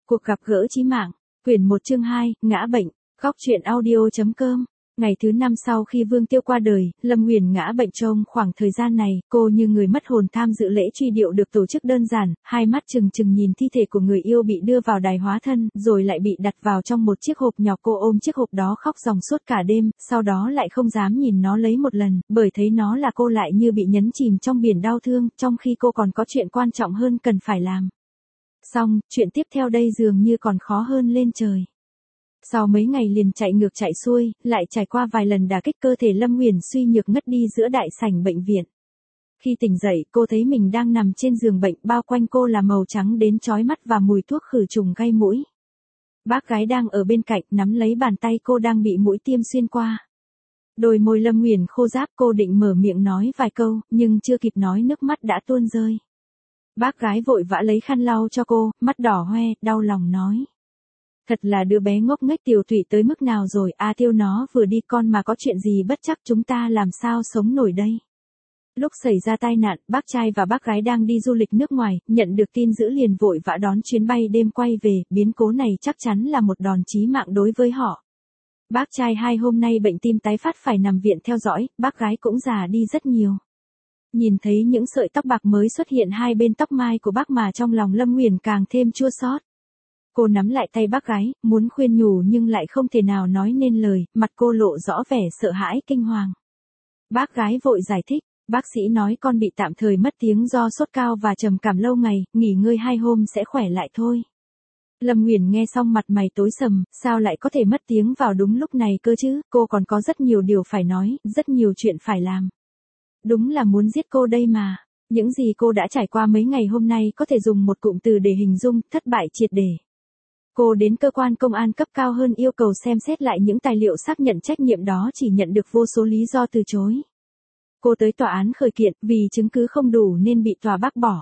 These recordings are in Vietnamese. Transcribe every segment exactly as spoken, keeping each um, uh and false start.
Cuộc gặp gỡ chí mạng, quyển một chương hai, ngã bệnh, góc truyện audio.com. Ngày thứ năm sau khi Vương Tiêu qua đời, Lâm Nguyền ngã bệnh. Trong khoảng thời gian này, cô như người mất hồn tham dự lễ truy điệu được tổ chức đơn giản, hai mắt trừng trừng nhìn thi thể của người yêu bị đưa vào đài hóa thân, rồi lại bị đặt vào trong một chiếc hộp nhỏ. Cô ôm chiếc hộp đó khóc ròng suốt cả đêm, sau đó lại không dám nhìn nó lấy một lần, bởi thấy nó là cô lại như bị nhấn chìm trong biển đau thương, trong khi cô còn có chuyện quan trọng hơn cần phải làm. Xong, chuyện tiếp theo đây dường như còn khó hơn lên trời. Sau mấy ngày liền chạy ngược chạy xuôi, lại trải qua vài lần đả kích, cơ thể Lâm Nguyền suy nhược ngất đi giữa đại sảnh bệnh viện. Khi tỉnh dậy, cô thấy mình đang nằm trên giường bệnh, bao quanh cô là màu trắng đến chói mắt và mùi thuốc khử trùng gây mũi. Bác gái đang ở bên cạnh nắm lấy bàn tay cô đang bị mũi tiêm xuyên qua. Đôi môi Lâm Nguyền khô ráp, cô định mở miệng nói vài câu, nhưng chưa kịp nói nước mắt đã tuôn rơi. Bác gái vội vã lấy khăn lau cho cô, mắt đỏ hoe, đau lòng nói. Thật là đứa bé ngốc nghếch tiều tụy tới mức nào rồi, a Tiêu nó vừa đi con mà có chuyện gì bất trắc chúng ta làm sao sống nổi đây. Lúc xảy ra tai nạn, bác trai và bác gái đang đi du lịch nước ngoài, nhận được tin dữ liền vội vã đón chuyến bay đêm quay về, biến cố này chắc chắn là một đòn chí mạng đối với họ. Bác trai hai hôm nay bệnh tim tái phát phải nằm viện theo dõi, bác gái cũng già đi rất nhiều. Nhìn thấy những sợi tóc bạc mới xuất hiện hai bên tóc mai của bác mà trong lòng Lâm Nguyền càng thêm chua xót. Cô nắm lại tay bác gái, muốn khuyên nhủ nhưng lại không thể nào nói nên lời, mặt cô lộ rõ vẻ sợ hãi kinh hoàng. Bác gái vội giải thích, bác sĩ nói con bị tạm thời mất tiếng do sốt cao và trầm cảm lâu ngày, nghỉ ngơi hai hôm sẽ khỏe lại thôi. Lâm Nguyền nghe xong mặt mày tối sầm, sao lại có thể mất tiếng vào đúng lúc này cơ chứ, cô còn có rất nhiều điều phải nói, rất nhiều chuyện phải làm. Đúng là muốn giết cô đây mà. Những gì cô đã trải qua mấy ngày hôm nay có thể dùng một cụm từ để hình dung, thất bại triệt để. Cô đến cơ quan công an cấp cao hơn yêu cầu xem xét lại những tài liệu xác nhận trách nhiệm đó, chỉ nhận được vô số lý do từ chối. Cô tới tòa án khởi kiện, vì chứng cứ không đủ nên bị tòa bác bỏ.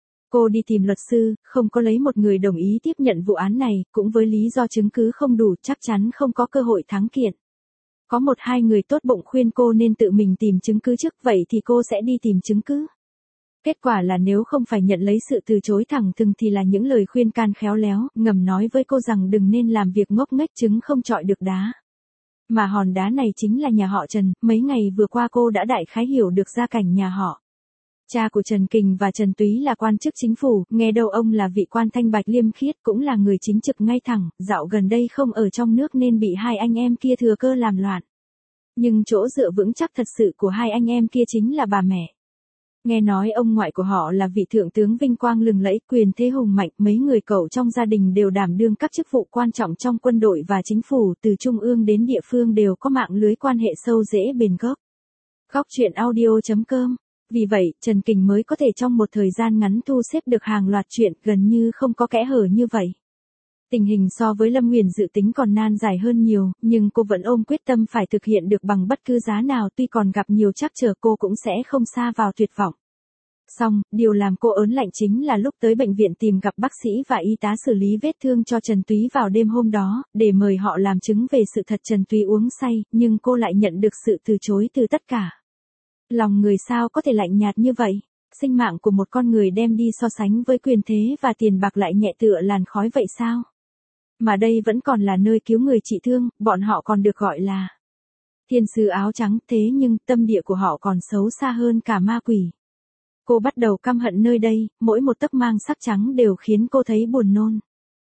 Cô đi tìm luật sư, không có lấy một người đồng ý tiếp nhận vụ án này, cũng với lý do chứng cứ không đủ, chắc chắn không có cơ hội thắng kiện. Có một hai người tốt bụng khuyên cô nên tự mình tìm chứng cứ trước, vậy thì cô sẽ đi tìm chứng cứ. Kết quả là nếu không phải nhận lấy sự từ chối thẳng thừng thì là những lời khuyên can khéo léo, ngầm nói với cô rằng đừng nên làm việc ngốc nghếch, trứng không chọi được đá. Mà hòn đá này chính là nhà họ Trần, mấy ngày vừa qua cô đã đại khái hiểu được gia cảnh nhà họ. Cha của Trần Kình và Trần Túy là quan chức chính phủ, nghe đâu ông là vị quan thanh bạch liêm khiết, cũng là người chính trực ngay thẳng, dạo gần đây không ở trong nước nên bị hai anh em kia thừa cơ làm loạn. Nhưng chỗ dựa vững chắc thật sự của hai anh em kia chính là bà mẹ. Nghe nói ông ngoại của họ là vị thượng tướng vinh quang lừng lẫy, quyền thế hùng mạnh, mấy người cậu trong gia đình đều đảm đương các chức vụ quan trọng trong quân đội và chính phủ, từ trung ương đến địa phương đều có mạng lưới quan hệ sâu rễ bền gốc. Góc truyện audio.com. Vì vậy, Trần Kình mới có thể trong một thời gian ngắn thu xếp được hàng loạt chuyện, gần như không có kẽ hở như vậy. Tình hình so với Lâm Nguyền dự tính còn nan giải hơn nhiều, nhưng cô vẫn ôm quyết tâm phải thực hiện được bằng bất cứ giá nào, tuy còn gặp nhiều trắc trở cô cũng sẽ không sa vào tuyệt vọng. Xong, điều làm cô ớn lạnh chính là lúc tới bệnh viện tìm gặp bác sĩ và y tá xử lý vết thương cho Trần Túy vào đêm hôm đó, để mời họ làm chứng về sự thật Trần Túy uống say, nhưng cô lại nhận được sự từ chối từ tất cả. Lòng người sao có thể lạnh nhạt như vậy? Sinh mạng của một con người đem đi so sánh với quyền thế và tiền bạc lại nhẹ tựa làn khói vậy sao? Mà đây vẫn còn là nơi cứu người trị thương, bọn họ còn được gọi là thiên sứ áo trắng, thế nhưng tâm địa của họ còn xấu xa hơn cả ma quỷ. Cô bắt đầu căm hận nơi đây, mỗi một tấc mang sắc trắng đều khiến cô thấy buồn nôn.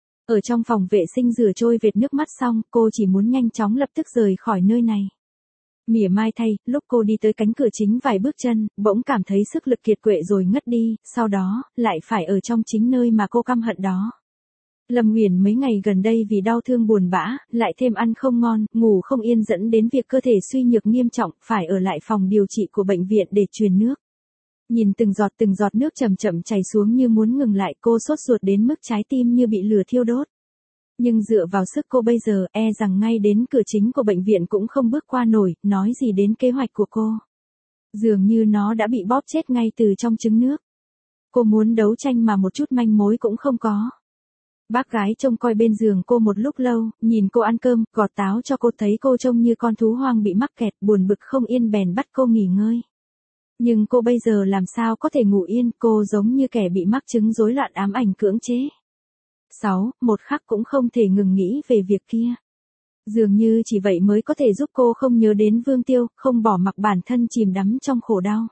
Ở trong phòng vệ sinh rửa trôi vệt nước mắt xong, cô chỉ muốn nhanh chóng lập tức rời khỏi nơi này. Mỉa mai thay, lúc cô đi tới cánh cửa chính vài bước chân, bỗng cảm thấy sức lực kiệt quệ rồi ngất đi, sau đó, lại phải ở trong chính nơi mà cô căm hận đó. Lâm Nguyền mấy ngày gần đây vì đau thương buồn bã, lại thêm ăn không ngon, ngủ không yên dẫn đến việc cơ thể suy nhược nghiêm trọng, phải ở lại phòng điều trị của bệnh viện để truyền nước. Nhìn từng giọt từng giọt nước chậm chậm chảy xuống như muốn ngừng lại, cô sốt ruột đến mức trái tim như bị lửa thiêu đốt. Nhưng dựa vào sức cô bây giờ, e rằng ngay đến cửa chính của bệnh viện cũng không bước qua nổi, nói gì đến kế hoạch của cô. Dường như nó đã bị bóp chết ngay từ trong trứng nước. Cô muốn đấu tranh mà một chút manh mối cũng không có. Bác gái trông coi bên giường cô một lúc lâu, nhìn cô ăn cơm, gọt táo cho cô, thấy cô trông như con thú hoang bị mắc kẹt, buồn bực không yên bèn bắt cô nghỉ ngơi. Nhưng cô bây giờ làm sao có thể ngủ yên, cô giống như kẻ bị mắc chứng rối loạn ám ảnh cưỡng chế. sáu. Một khắc cũng không thể ngừng nghĩ về việc kia. Dường như chỉ vậy mới có thể giúp cô không nhớ đến Vương Tiêu, không bỏ mặc bản thân chìm đắm trong khổ đau.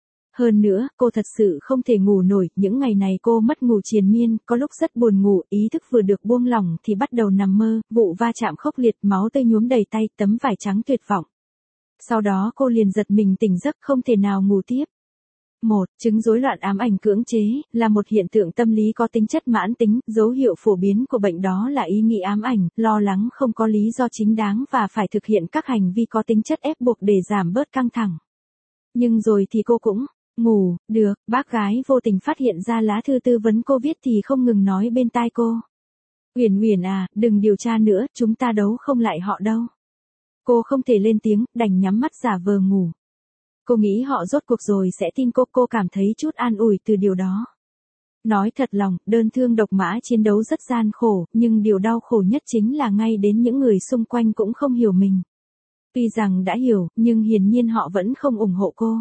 Hơn nữa, cô thật sự không thể ngủ nổi, những ngày này cô mất ngủ triền miên, có lúc rất buồn ngủ, ý thức vừa được buông lỏng thì bắt đầu nằm mơ, vụ va chạm khốc liệt, máu tươi nhuốm đầy tay, tấm vải trắng tuyệt vọng. Sau đó cô liền giật mình tỉnh giấc không thể nào ngủ tiếp. một. Chứng rối loạn ám ảnh cưỡng chế, là một hiện tượng tâm lý có tính chất mãn tính, dấu hiệu phổ biến của bệnh đó là ý nghĩ ám ảnh, lo lắng không có lý do chính đáng và phải thực hiện các hành vi có tính chất ép buộc để giảm bớt căng thẳng. Nhưng rồi thì cô cũng ngủ được, bác gái vô tình phát hiện ra lá thư tư vấn cô viết thì không ngừng nói bên tai cô. Uyển Uyển à, đừng điều tra nữa, chúng ta đấu không lại họ đâu. Cô không thể lên tiếng, đành nhắm mắt giả vờ ngủ. Cô nghĩ họ rốt cuộc rồi sẽ tin cô, cô cảm thấy chút an ủi từ điều đó. Nói thật lòng, đơn thương độc mã chiến đấu rất gian khổ, nhưng điều đau khổ nhất chính là ngay đến những người xung quanh cũng không hiểu mình. Tuy rằng đã hiểu, nhưng hiển nhiên họ vẫn không ủng hộ cô.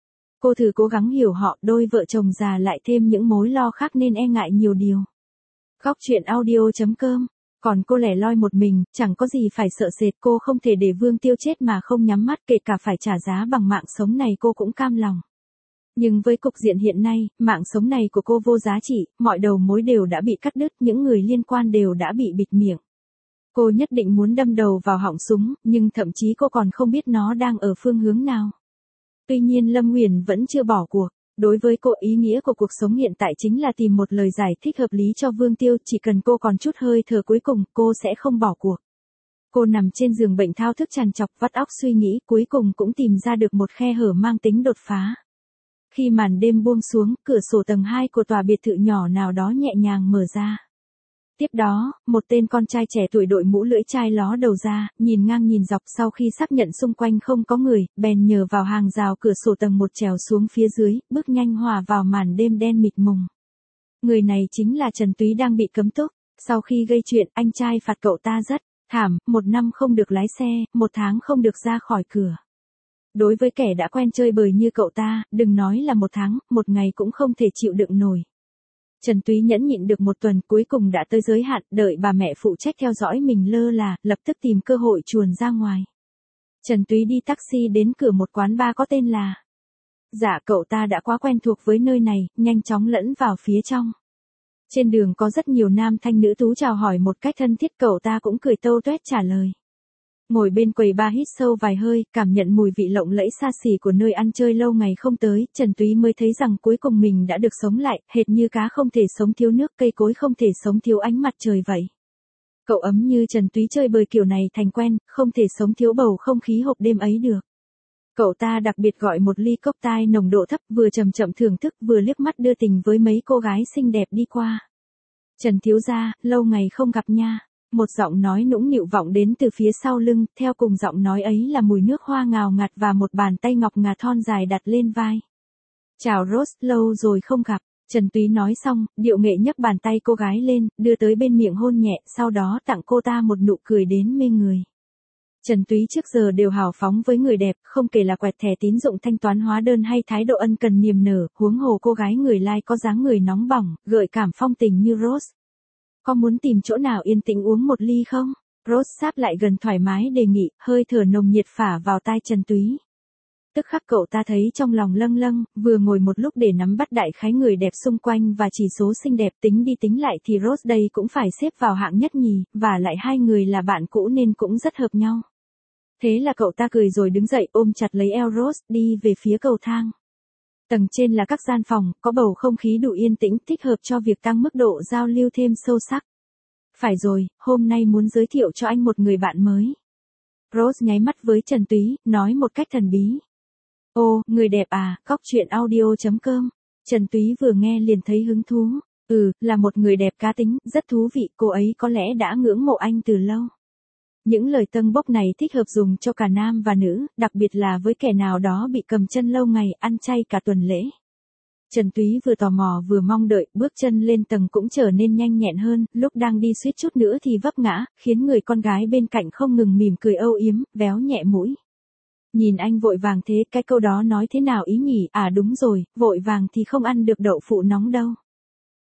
Cô thử cố gắng hiểu họ, đôi vợ chồng già lại thêm những mối lo khác nên e ngại nhiều điều. Góc chuyện audio chấm com. Còn cô lẻ loi một mình, chẳng có gì phải sợ sệt, cô không thể để Vương Tiêu chết mà không nhắm mắt, kể cả phải trả giá bằng mạng sống này cô cũng cam lòng. Nhưng với cục diện hiện nay, mạng sống này của cô vô giá trị, mọi đầu mối đều đã bị cắt đứt, những người liên quan đều đã bị bịt miệng. Cô nhất định muốn đâm đầu vào họng súng, nhưng thậm chí cô còn không biết nó đang ở phương hướng nào. Tuy nhiên Lâm Nguyền vẫn chưa bỏ cuộc. Đối với cô, ý nghĩa của cuộc sống hiện tại chính là tìm một lời giải thích hợp lý cho Vương Tiêu, chỉ cần cô còn chút hơi thở cuối cùng, cô sẽ không bỏ cuộc. Cô nằm trên giường bệnh thao thức trằn trọc, vắt óc suy nghĩ, cuối cùng cũng tìm ra được một khe hở mang tính đột phá. Khi màn đêm buông xuống, cửa sổ tầng hai của tòa biệt thự nhỏ nào đó nhẹ nhàng mở ra. Tiếp đó, một tên con trai trẻ tuổi đội mũ lưỡi chai ló đầu ra, nhìn ngang nhìn dọc, sau khi xác nhận xung quanh không có người, bèn nhờ vào hàng rào cửa sổ tầng một trèo xuống phía dưới, bước nhanh hòa vào màn đêm đen mịt mùng. Người này chính là Trần Túy đang bị cấm túc. Sau khi gây chuyện, anh trai phạt cậu ta rất thảm, một năm không được lái xe, một tháng không được ra khỏi cửa. Đối với kẻ đã quen chơi bời như cậu ta, đừng nói là một tháng, một ngày cũng không thể chịu đựng nổi. Trần Túy nhẫn nhịn được một tuần, cuối cùng đã tới giới hạn, đợi bà mẹ phụ trách theo dõi mình lơ là, lập tức tìm cơ hội chuồn ra ngoài. Trần Túy đi taxi đến cửa một quán bar có tên là. Dạ, cậu ta đã quá quen thuộc với nơi này, nhanh chóng lẫn vào phía trong. Trên đường có rất nhiều nam thanh nữ tú chào hỏi một cách thân thiết, cậu ta cũng cười tâu tuét trả lời. Ngồi bên quầy bar hít sâu vài hơi, cảm nhận mùi vị lộng lẫy xa xỉ của nơi ăn chơi lâu ngày không tới, Trần Túy mới thấy rằng cuối cùng mình đã được sống lại, hệt như cá không thể sống thiếu nước, cây cối không thể sống thiếu ánh mặt trời vậy. Cậu ấm như Trần Túy chơi bời kiểu này thành quen, không thể sống thiếu bầu không khí hộp đêm ấy được. Cậu ta đặc biệt gọi một ly cốc tai nồng độ thấp, vừa chậm chậm thưởng thức vừa liếc mắt đưa tình với mấy cô gái xinh đẹp đi qua. Trần thiếu gia, lâu ngày không gặp nha. Một giọng nói nũng nịu vọng đến từ phía sau lưng, theo cùng giọng nói ấy là mùi nước hoa ngào ngạt và một bàn tay ngọc ngà thon dài đặt lên vai. Chào Rose, lâu rồi không gặp. Trần Túy nói xong, điệu nghệ nhấc bàn tay cô gái lên, đưa tới bên miệng hôn nhẹ, sau đó tặng cô ta một nụ cười đến mê người. Trần Túy trước giờ đều hào phóng với người đẹp, không kể là quẹt thẻ tín dụng thanh toán hóa đơn hay thái độ ân cần niềm nở, huống hồ cô gái người lai có dáng người nóng bỏng, gợi cảm phong tình như Rose. Có muốn tìm chỗ nào yên tĩnh uống một ly không? Rose sáp lại gần thoải mái đề nghị, hơi thở nồng nhiệt phả vào tai Trần Túy. Tức khắc cậu ta thấy trong lòng lâng lâng, vừa ngồi một lúc để nắm bắt đại khái người đẹp xung quanh và chỉ số xinh đẹp, tính đi tính lại thì Rose đây cũng phải xếp vào hạng nhất nhì, và lại hai người là bạn cũ nên cũng rất hợp nhau. Thế là cậu ta cười rồi đứng dậy ôm chặt lấy eo Rose, đi về phía cầu thang. Tầng trên là các gian phòng, có bầu không khí đủ yên tĩnh, thích hợp cho việc tăng mức độ giao lưu thêm sâu sắc. Phải rồi, hôm nay muốn giới thiệu cho anh một người bạn mới. Rose nháy mắt với Trần Túy, nói một cách thần bí. Ô, người đẹp à, góc chuyện audio chấm com. Trần Túy vừa nghe liền thấy hứng thú. Ừ, là một người đẹp cá tính, rất thú vị, cô ấy có lẽ đã ngưỡng mộ anh từ lâu. Những lời tâng bốc này thích hợp dùng cho cả nam và nữ, đặc biệt là với kẻ nào đó bị cầm chân lâu ngày, ăn chay cả tuần lễ. Trần Túy vừa tò mò vừa mong đợi, bước chân lên tầng cũng trở nên nhanh nhẹn hơn, lúc đang đi suýt chút nữa thì vấp ngã, khiến người con gái bên cạnh không ngừng mỉm cười âu yếm, véo nhẹ mũi. Nhìn anh vội vàng thế, cái câu đó nói thế nào ý nhỉ? À đúng rồi, vội vàng thì không ăn được đậu phụ nóng đâu.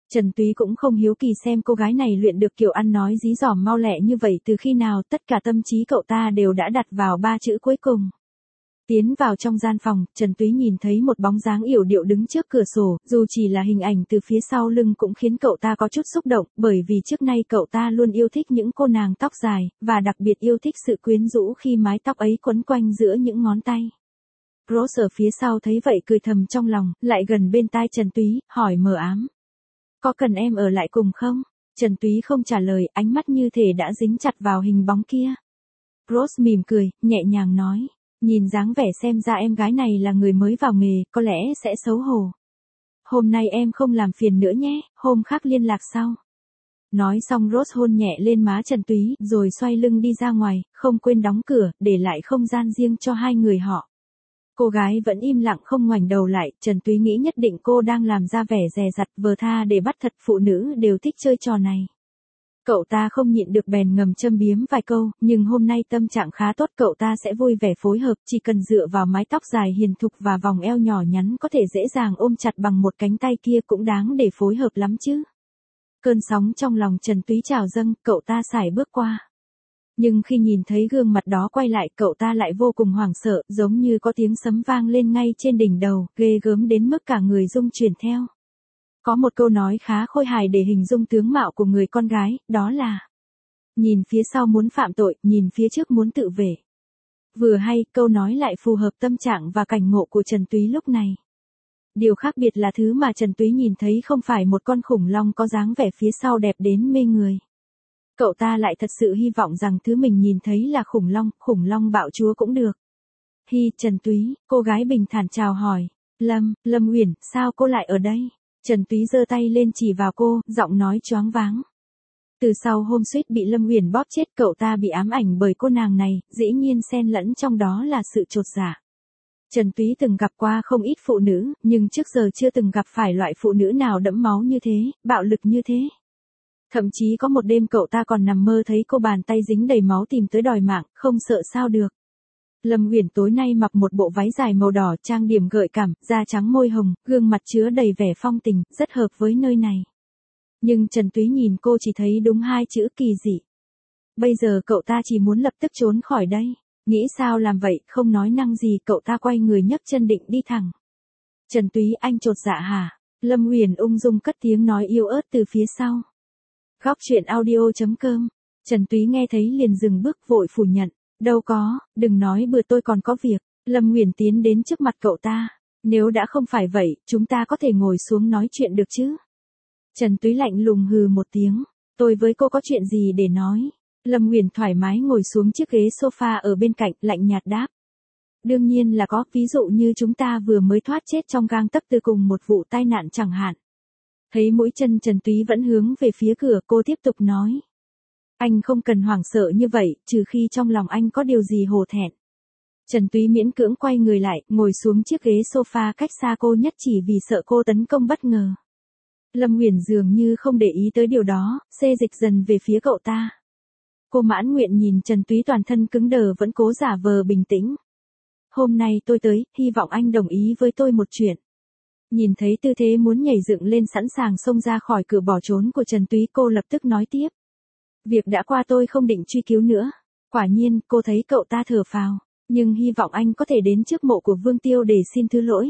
Trần Túy cũng không hiếu kỳ xem cô gái này luyện được kiểu ăn nói dí dỏm mau lẹ như vậy từ khi nào, tất cả tâm trí cậu ta đều đã đặt vào ba chữ cuối cùng. Tiến vào trong gian phòng, Trần Túy nhìn thấy một bóng dáng yểu điệu đứng trước cửa sổ, dù chỉ là hình ảnh từ phía sau lưng cũng khiến cậu ta có chút xúc động, bởi vì trước nay cậu ta luôn yêu thích những cô nàng tóc dài, và đặc biệt yêu thích sự quyến rũ khi mái tóc ấy quấn quanh giữa những ngón tay. Rose ở phía sau thấy vậy cười thầm trong lòng, lại gần bên tai Trần Túy, hỏi mờ ám. Có cần em ở lại cùng không? Trần Túy không trả lời, ánh mắt như thể đã dính chặt vào hình bóng kia. Rose mỉm cười, nhẹ nhàng nói. Nhìn dáng vẻ xem ra em gái này là người mới vào nghề, có lẽ sẽ xấu hổ. Hôm nay em không làm phiền nữa nhé, hôm khác liên lạc sau. Nói xong Rose hôn nhẹ lên má Trần Túy, rồi xoay lưng đi ra ngoài, không quên đóng cửa, để lại không gian riêng cho hai người họ. Cô gái vẫn im lặng không ngoảnh đầu lại, Trần Túy nghĩ nhất định cô đang làm ra vẻ dè dặt vờ tha để bắt thật, phụ nữ đều thích chơi trò này. Cậu ta không nhịn được bèn ngầm châm biếm vài câu, nhưng hôm nay tâm trạng khá tốt, cậu ta sẽ vui vẻ phối hợp, chỉ cần dựa vào mái tóc dài hiền thục và vòng eo nhỏ nhắn có thể dễ dàng ôm chặt bằng một cánh tay kia cũng đáng để phối hợp lắm chứ. Cơn sóng trong lòng Trần Túy trào dâng, cậu ta sải bước qua. Nhưng khi nhìn thấy gương mặt đó quay lại, cậu ta lại vô cùng hoảng sợ, giống như có tiếng sấm vang lên ngay trên đỉnh đầu, ghê gớm đến mức cả người rung chuyển theo. Có một câu nói khá khôi hài để hình dung tướng mạo của người con gái, đó là nhìn phía sau muốn phạm tội, nhìn phía trước muốn tự vệ. Vừa hay, câu nói lại phù hợp tâm trạng và cảnh ngộ của Trần Túy lúc này. Điều khác biệt là thứ mà Trần Túy nhìn thấy không phải một con khủng long có dáng vẻ phía sau đẹp đến mê người. Cậu ta lại thật sự hy vọng rằng thứ mình nhìn thấy là khủng long, khủng long bạo chúa cũng được. Hi, Trần Túy, cô gái bình thản chào hỏi. Lâm, Lâm Uyển, sao cô lại ở đây? Trần Túy giơ tay lên chỉ vào cô, giọng nói choáng váng. Từ sau hôm suýt bị Lâm Uyển bóp chết, cậu ta bị ám ảnh bởi cô nàng này, dĩ nhiên xen lẫn trong đó là sự chột dạ. Trần Túy từng gặp qua không ít phụ nữ, nhưng trước giờ chưa từng gặp phải loại phụ nữ nào đẫm máu như thế, bạo lực như thế. Thậm chí có một đêm cậu ta còn nằm mơ thấy cô bàn tay dính đầy máu tìm tới đòi mạng, không sợ sao được. Lâm Uyển tối nay mặc một bộ váy dài màu đỏ, trang điểm gợi cảm, da trắng môi hồng, gương mặt chứa đầy vẻ phong tình, rất hợp với nơi này. Nhưng Trần Túy nhìn cô chỉ thấy đúng hai chữ kỳ dị. Bây giờ cậu ta chỉ muốn lập tức trốn khỏi đây. Nghĩ sao làm vậy, không nói năng gì, cậu ta quay người nhấc chân định đi thẳng. Trần Túy, anh chột dạ hả? Lâm Uyển ung dung cất tiếng nói yếu ớt từ phía sau. Góc truyện audio chấm com. Trần Túy nghe thấy liền dừng bước, vội phủ nhận. Đâu có, đừng nói bừa, tôi còn có việc. Lâm Uyển tiến đến trước mặt cậu ta. Nếu đã không phải vậy, chúng ta có thể ngồi xuống nói chuyện được chứ? Trần Túy lạnh lùng hừ một tiếng. Tôi với cô có chuyện gì để nói? Lâm Uyển thoải mái ngồi xuống chiếc ghế sofa ở bên cạnh, lạnh nhạt đáp. Đương nhiên là có, ví dụ như chúng ta vừa mới thoát chết trong gang tấc từ cùng một vụ tai nạn chẳng hạn. Thấy mũi chân Trần Túy vẫn hướng về phía cửa, cô tiếp tục nói. Anh không cần hoảng sợ như vậy, trừ khi trong lòng anh có điều gì hổ thẹn. Trần Túy miễn cưỡng quay người lại, ngồi xuống chiếc ghế sofa cách xa cô nhất chỉ vì sợ cô tấn công bất ngờ. Lâm Uyển dường như không để ý tới điều đó, xê dịch dần về phía cậu ta. Cô mãn nguyện nhìn Trần Túy toàn thân cứng đờ vẫn cố giả vờ bình tĩnh. Hôm nay tôi tới, hy vọng anh đồng ý với tôi một chuyện. Nhìn thấy tư thế muốn nhảy dựng lên sẵn sàng xông ra khỏi cửa bỏ trốn của Trần Túy, cô lập tức nói tiếp. Việc đã qua tôi không định truy cứu nữa. Quả nhiên, cô thấy cậu ta thở phào. Nhưng hy vọng anh có thể đến trước mộ của Vương Tiêu để xin thứ lỗi.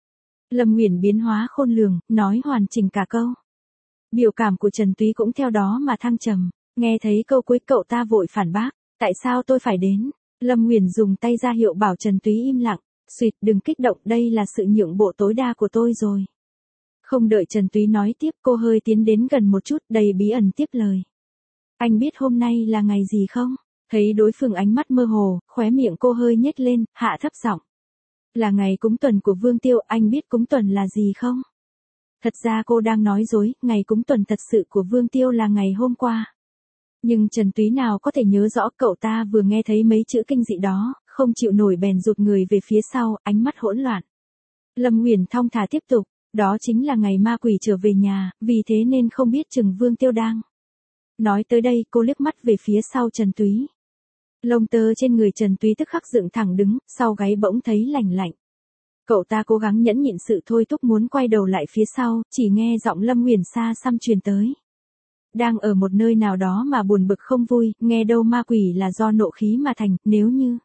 Lâm Uyển biến hóa khôn lường, nói hoàn chỉnh cả câu. Biểu cảm của Trần Túy cũng theo đó mà thăng trầm. Nghe thấy câu cuối cậu ta vội phản bác. Tại sao tôi phải đến? Lâm Uyển dùng tay ra hiệu bảo Trần Túy im lặng. Xuyệt, đừng kích động, đây là sự nhượng bộ tối đa của tôi rồi. Không đợi Trần Túy nói tiếp, cô hơi tiến đến gần một chút, đầy bí ẩn tiếp lời. Anh biết hôm nay là ngày gì không? Thấy đối phương ánh mắt mơ hồ, khóe miệng cô hơi nhếch lên, hạ thấp giọng. Là ngày cúng tuần của Vương Tiêu, anh biết cúng tuần là gì không? Thật ra cô đang nói dối, ngày cúng tuần thật sự của Vương Tiêu là ngày hôm qua. Nhưng Trần Túy nào có thể nhớ rõ, cậu ta vừa nghe thấy mấy chữ kinh dị đó, không chịu nổi bèn rụt người về phía sau, ánh mắt hỗn loạn. Lâm Uyển thong thả tiếp tục, đó chính là ngày ma quỷ trở về nhà, vì thế nên không biết chừng Vương Tiêu đang. Nói tới đây, cô liếc mắt về phía sau Trần Túy. Lông tơ trên người Trần Túy tức khắc dựng thẳng đứng, sau gáy bỗng thấy lành lạnh. Cậu ta cố gắng nhẫn nhịn sự thôi thúc muốn quay đầu lại phía sau, chỉ nghe giọng Lâm Nguyền xa xăm truyền tới. Đang ở một nơi nào đó mà buồn bực không vui, nghe đâu ma quỷ là do nộ khí mà thành, nếu như...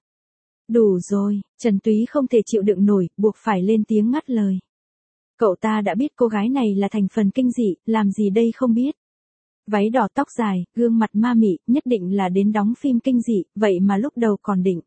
Đủ rồi, Trần Túy không thể chịu đựng nổi, buộc phải lên tiếng ngắt lời. Cậu ta đã biết cô gái này là thành phần kinh dị, làm gì đây không biết. Váy đỏ tóc dài, gương mặt ma mị, nhất định là đến đóng phim kinh dị, vậy mà lúc đầu còn định.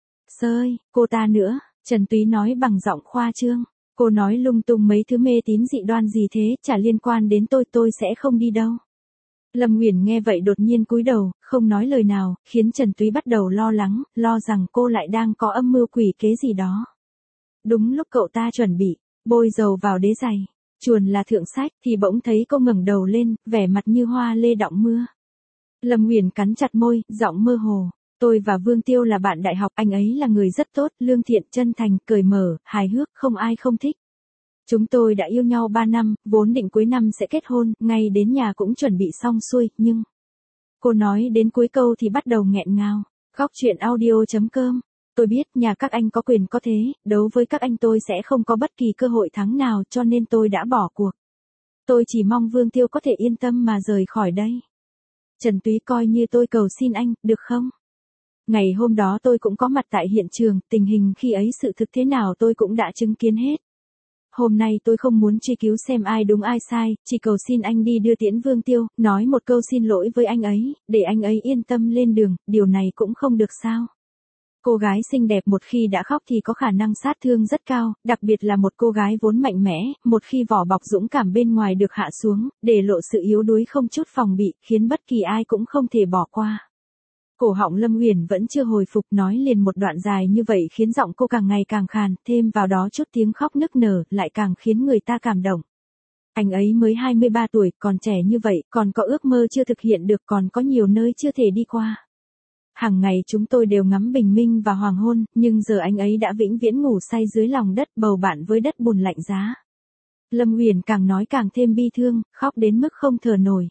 Sơi, cô ta nữa, Trần Túy nói bằng giọng khoa trương. Cô nói lung tung mấy thứ mê tín dị đoan gì thế, chả liên quan đến tôi, tôi sẽ không đi đâu. Lâm Nguyền nghe vậy đột nhiên cúi đầu, không nói lời nào, khiến Trần Túy bắt đầu lo lắng, lo rằng cô lại đang có âm mưu quỷ kế gì đó. Đúng lúc cậu ta chuẩn bị bôi dầu vào đế giày, chuồn là thượng sách, thì bỗng thấy cô ngẩng đầu lên, vẻ mặt như hoa lê đọng mưa. Lâm Nguyền cắn chặt môi, giọng mơ hồ. Tôi và Vương Tiêu là bạn đại học, anh ấy là người rất tốt, lương thiện, chân thành, cởi mở, hài hước, không ai không thích. Chúng tôi đã yêu nhau ba năm, vốn định cuối năm sẽ kết hôn, ngay đến nhà cũng chuẩn bị xong xuôi, nhưng... Cô nói đến cuối câu thì bắt đầu nghẹn ngào. Góc chuyện audio chấm com. Tôi biết nhà các anh có quyền có thế, đấu với các anh tôi sẽ không có bất kỳ cơ hội thắng nào cho nên tôi đã bỏ cuộc. Tôi chỉ mong Vương Tiêu có thể yên tâm mà rời khỏi đây. Trần Túy coi như tôi cầu xin anh, được không? Ngày hôm đó tôi cũng có mặt tại hiện trường, tình hình khi ấy sự thực thế nào tôi cũng đã chứng kiến hết. Hôm nay tôi không muốn truy cứu xem ai đúng ai sai, chỉ cầu xin anh đi đưa tiễn Vương Tiêu, nói một câu xin lỗi với anh ấy, để anh ấy yên tâm lên đường, điều này cũng không được sao. Cô gái xinh đẹp một khi đã khóc thì có khả năng sát thương rất cao, đặc biệt là một cô gái vốn mạnh mẽ, một khi vỏ bọc dũng cảm bên ngoài được hạ xuống, để lộ sự yếu đuối không chút phòng bị, khiến bất kỳ ai cũng không thể bỏ qua. Cổ họng Lâm Nguyền vẫn chưa hồi phục, nói liền một đoạn dài như vậy khiến giọng cô càng ngày càng khàn, thêm vào đó chút tiếng khóc nức nở, lại càng khiến người ta cảm động. Anh ấy mới hai mươi ba tuổi, còn trẻ như vậy, còn có ước mơ chưa thực hiện được, còn có nhiều nơi chưa thể đi qua. Hàng ngày chúng tôi đều ngắm bình minh và hoàng hôn, nhưng giờ anh ấy đã vĩnh viễn ngủ say dưới lòng đất, bầu bạn với đất bùn lạnh giá. Lâm Nguyền càng nói càng thêm bi thương, khóc đến mức không thở nổi.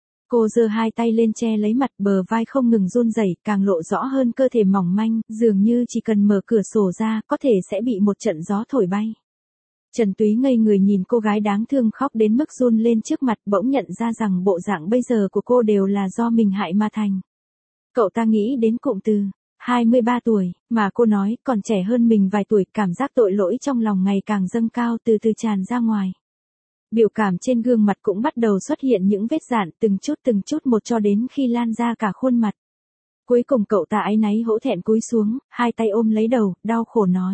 Cô giơ hai tay lên che lấy mặt, bờ vai không ngừng run rẩy, càng lộ rõ hơn cơ thể mỏng manh, dường như chỉ cần mở cửa sổ ra, có thể sẽ bị một trận gió thổi bay. Trần Túy ngây người nhìn cô gái đáng thương khóc đến mức run lên trước mặt, bỗng nhận ra rằng bộ dạng bây giờ của cô đều là do mình hại mà thành. Cậu ta nghĩ đến cụm từ hai mươi ba tuổi, mà cô nói, còn trẻ hơn mình vài tuổi, cảm giác tội lỗi trong lòng ngày càng dâng cao từ từ tràn ra ngoài. Biểu cảm trên gương mặt cũng bắt đầu xuất hiện những vết dạn, từng chút từng chút một cho đến khi lan ra cả khuôn mặt. Cuối cùng cậu ta áy náy hổ thẹn cúi xuống, hai tay ôm lấy đầu, đau khổ nói.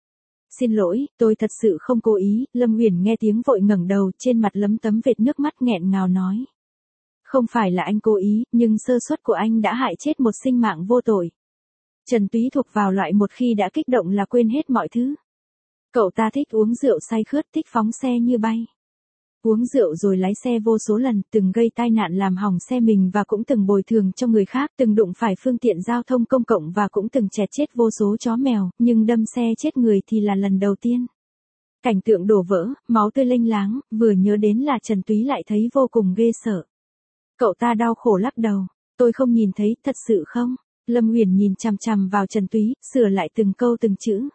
Xin lỗi, tôi thật sự không cố ý. Lâm Nguyền nghe tiếng vội ngẩng đầu, trên mặt lấm tấm vệt nước mắt nghẹn ngào nói. Không phải là anh cố ý, nhưng sơ suất của anh đã hại chết một sinh mạng vô tội. Trần Túy thuộc vào loại một khi đã kích động là quên hết mọi thứ. Cậu ta thích uống rượu say khướt, thích phóng xe như bay. Uống rượu rồi lái xe vô số lần, từng gây tai nạn làm hỏng xe mình và cũng từng bồi thường cho người khác, từng đụng phải phương tiện giao thông công cộng và cũng từng chẹt chết vô số chó mèo, nhưng đâm xe chết người thì là lần đầu tiên. Cảnh tượng đổ vỡ, máu tươi lênh láng, vừa nhớ đến là Trần Túy lại thấy vô cùng ghê sợ. Cậu ta đau khổ lắc đầu, tôi không nhìn thấy, thật sự không? Lâm Nguyền nhìn chằm chằm vào Trần Túy, sửa lại từng câu từng chữ.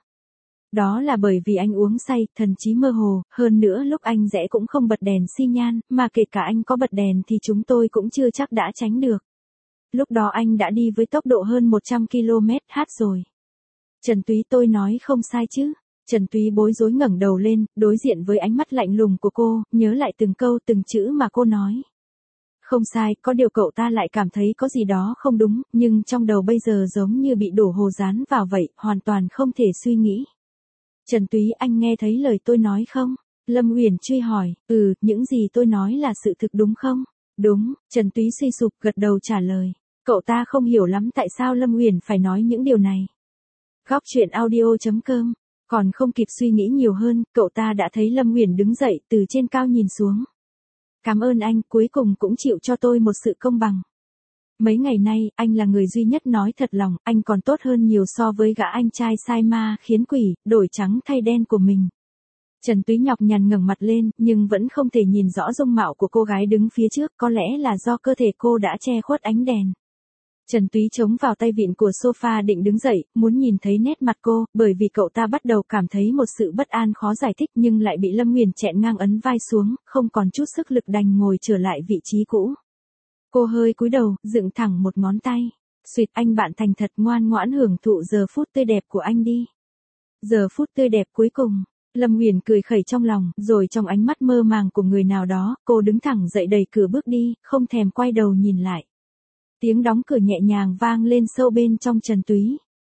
Đó là bởi vì anh uống say, thần trí mơ hồ, hơn nữa lúc anh rẽ cũng không bật đèn xi nhan, mà kể cả anh có bật đèn thì chúng tôi cũng chưa chắc đã tránh được. Lúc đó anh đã đi với tốc độ hơn một trăm ki lô mét h rồi. Trần Túy, tôi nói không sai chứ? Trần Túy bối rối ngẩng đầu lên, đối diện với ánh mắt lạnh lùng của cô, nhớ lại từng câu từng chữ mà cô nói. Không sai, có điều cậu ta lại cảm thấy có gì đó không đúng, nhưng trong đầu bây giờ giống như bị đổ hồ dán vào vậy, hoàn toàn không thể suy nghĩ. Trần Túy, anh nghe thấy lời tôi nói không? Lâm Nguyền truy hỏi, ừ, những gì tôi nói là sự thực đúng không? Đúng, Trần Túy suy sụp gật đầu trả lời. Cậu ta không hiểu lắm tại sao Lâm Nguyền phải nói những điều này. Góc chuyện audio chấm com. Còn không kịp suy nghĩ nhiều hơn, cậu ta đã thấy Lâm Nguyền đứng dậy từ trên cao nhìn xuống. Cảm ơn anh, cuối cùng cũng chịu cho tôi một sự công bằng. Mấy ngày nay, anh là người duy nhất nói thật lòng, anh còn tốt hơn nhiều so với gã anh trai sai ma khiến quỷ, đổi trắng thay đen của mình. Trần Túy nhọc nhằn ngẩng mặt lên, nhưng vẫn không thể nhìn rõ dung mạo của cô gái đứng phía trước, có lẽ là do cơ thể cô đã che khuất ánh đèn. Trần Túy chống vào tay vịn của sofa định đứng dậy, muốn nhìn thấy nét mặt cô, bởi vì cậu ta bắt đầu cảm thấy một sự bất an khó giải thích nhưng lại bị Lâm Nguyền chẹn ngang ấn vai xuống, không còn chút sức lực đành ngồi trở lại vị trí cũ. Cô hơi cúi đầu, dựng thẳng một ngón tay. Xuyệt, anh bạn thành thật ngoan ngoãn hưởng thụ giờ phút tươi đẹp của anh đi. Giờ phút tươi đẹp cuối cùng. Lâm Nguyền cười khẩy trong lòng, rồi trong ánh mắt mơ màng của người nào đó, cô đứng thẳng dậy đẩy cửa bước đi, không thèm quay đầu nhìn lại. Tiếng đóng cửa nhẹ nhàng vang lên sâu bên trong Trần Túy.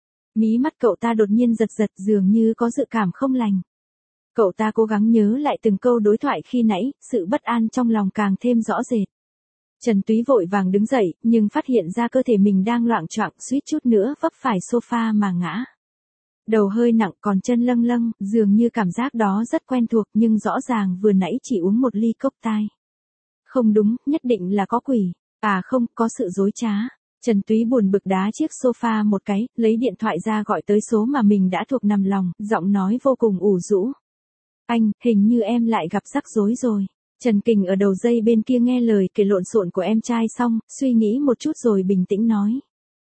Mí mắt cậu ta đột nhiên giật giật dường như có dự cảm không lành. Cậu ta cố gắng nhớ lại từng câu đối thoại khi nãy, sự bất an trong lòng càng thêm rõ rệt. Trần Túy vội vàng đứng dậy, nhưng phát hiện ra cơ thể mình đang loạng choạng, suýt chút nữa vấp phải sofa mà ngã. Đầu hơi nặng còn chân lâng lâng, dường như cảm giác đó rất quen thuộc nhưng rõ ràng vừa nãy chỉ uống một ly cốc tai. Không đúng, nhất định là có quỷ. À không, có sự dối trá. Trần Túy buồn bực đá chiếc sofa một cái, lấy điện thoại ra gọi tới số mà mình đã thuộc nằm lòng, giọng nói vô cùng ủ rũ. Anh, hình như em lại gặp rắc rối rồi. Trần Kình ở đầu dây bên kia nghe lời kể lộn xộn của em trai xong, suy nghĩ một chút rồi bình tĩnh nói.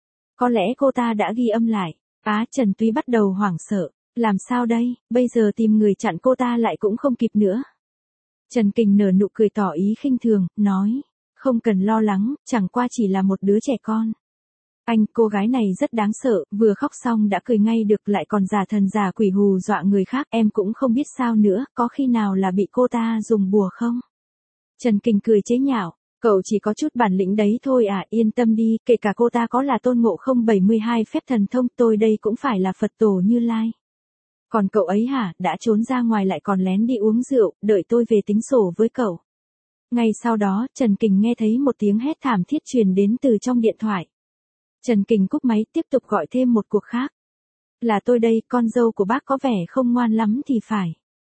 Có lẽ cô ta đã ghi âm lại. Á, Trần Túy bắt đầu hoảng sợ. Làm sao đây, bây giờ tìm người chặn cô ta lại cũng không kịp nữa. Trần Kình nở nụ cười tỏ ý khinh thường, nói. Không cần lo lắng, chẳng qua chỉ là một đứa trẻ con. Anh, cô gái này rất đáng sợ, vừa khóc xong đã cười ngay được lại còn giả thần giả quỷ hù dọa người khác, em cũng không biết sao nữa, có khi nào là bị cô ta dùng bùa không? Trần Kình cười chế nhạo, cậu chỉ có chút bản lĩnh đấy thôi à, yên tâm đi, kể cả cô ta có là Tôn Ngộ Không bảy mươi hai phép thần thông, tôi đây cũng phải là Phật tổ Như Lai. Còn cậu ấy hả, đã trốn ra ngoài lại còn lén đi uống rượu, đợi tôi về tính sổ với cậu. Ngay sau đó, Trần Kình nghe thấy một tiếng hét thảm thiết truyền đến từ trong điện thoại. Trần Kình cúp máy tiếp tục gọi thêm một cuộc khác. Là tôi đây, con dâu của bác có vẻ không ngoan lắm thì phải.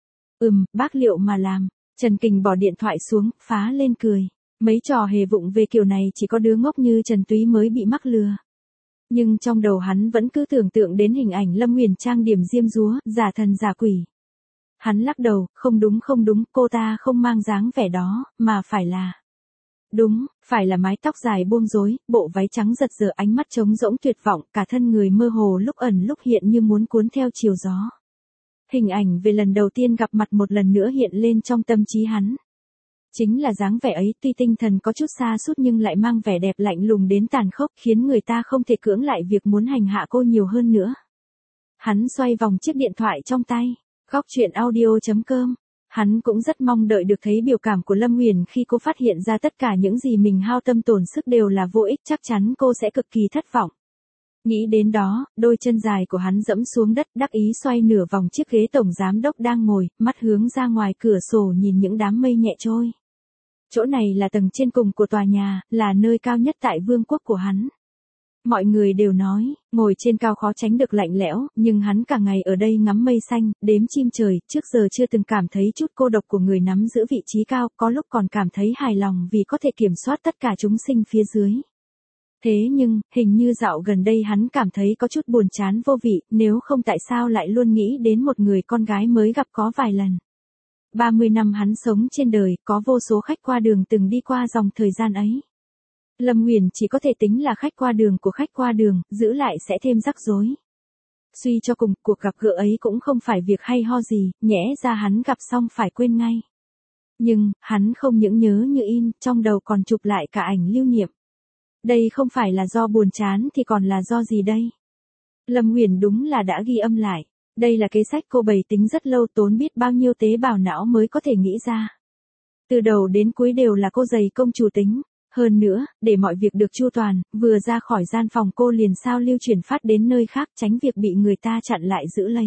Ừm, bác liệu mà làm. Trần Kình bỏ điện thoại xuống, phá lên cười. Mấy trò hề vụng về kiểu này chỉ có đứa ngốc như Trần Túy mới bị mắc lừa. Nhưng trong đầu hắn vẫn cứ tưởng tượng đến hình ảnh Lâm Nguyền trang điểm diêm dúa, giả thần giả quỷ. Hắn lắc đầu, không đúng không đúng, cô ta không mang dáng vẻ đó, mà phải là... Đúng, phải là mái tóc dài buông rối, bộ váy trắng giật giở, ánh mắt trống rỗng tuyệt vọng, cả thân người mơ hồ lúc ẩn lúc hiện như muốn cuốn theo chiều gió. Hình ảnh về lần đầu tiên gặp mặt một lần nữa hiện lên trong tâm trí hắn. Chính là dáng vẻ ấy, tuy tinh thần có chút xa sút nhưng lại mang vẻ đẹp lạnh lùng đến tàn khốc, khiến người ta không thể cưỡng lại việc muốn hành hạ cô nhiều hơn nữa. Hắn xoay vòng chiếc điện thoại trong tay. Góc truyện audio chấm com. Hắn cũng rất mong đợi được thấy biểu cảm của Lâm Nguyền khi cô phát hiện ra tất cả những gì mình hao tâm tổn sức đều là vô ích, chắc chắn cô sẽ cực kỳ thất vọng. Nghĩ đến đó, đôi chân dài của hắn dẫm xuống đất, đắc ý xoay nửa vòng chiếc ghế tổng giám đốc đang ngồi, mắt hướng ra ngoài cửa sổ nhìn những đám mây nhẹ trôi. Chỗ này là tầng trên cùng của tòa nhà, là nơi cao nhất tại vương quốc của hắn. Mọi người đều nói, ngồi trên cao khó tránh được lạnh lẽo, nhưng hắn cả ngày ở đây ngắm mây xanh, đếm chim trời, trước giờ chưa từng cảm thấy chút cô độc của người nắm giữ vị trí cao, có lúc còn cảm thấy hài lòng vì có thể kiểm soát tất cả chúng sinh phía dưới. Thế nhưng, hình như dạo gần đây hắn cảm thấy có chút buồn chán vô vị, nếu không tại sao lại luôn nghĩ đến một người con gái mới gặp có vài lần. ba mươi năm hắn sống trên đời, có vô số khách qua đường từng đi qua dòng thời gian ấy. Lâm Nguyền chỉ có thể tính là khách qua đường của khách qua đường, giữ lại sẽ thêm rắc rối. Suy cho cùng, cuộc gặp gỡ ấy cũng không phải việc hay ho gì, nhẽ ra hắn gặp xong phải quên ngay. Nhưng, hắn không những nhớ như in, trong đầu còn chụp lại cả ảnh lưu niệm. Đây không phải là do buồn chán thì còn là do gì đây? Lâm Nguyền đúng là đã ghi âm lại. Đây là kế sách cô bày tính rất lâu, tốn biết bao nhiêu tế bào não mới có thể nghĩ ra. Từ đầu đến cuối đều là cô dày công chủ tính. Hơn nữa, để mọi việc được chu toàn, vừa ra khỏi gian phòng cô liền sao lưu chuyển phát đến nơi khác, tránh việc bị người ta chặn lại giữ lấy.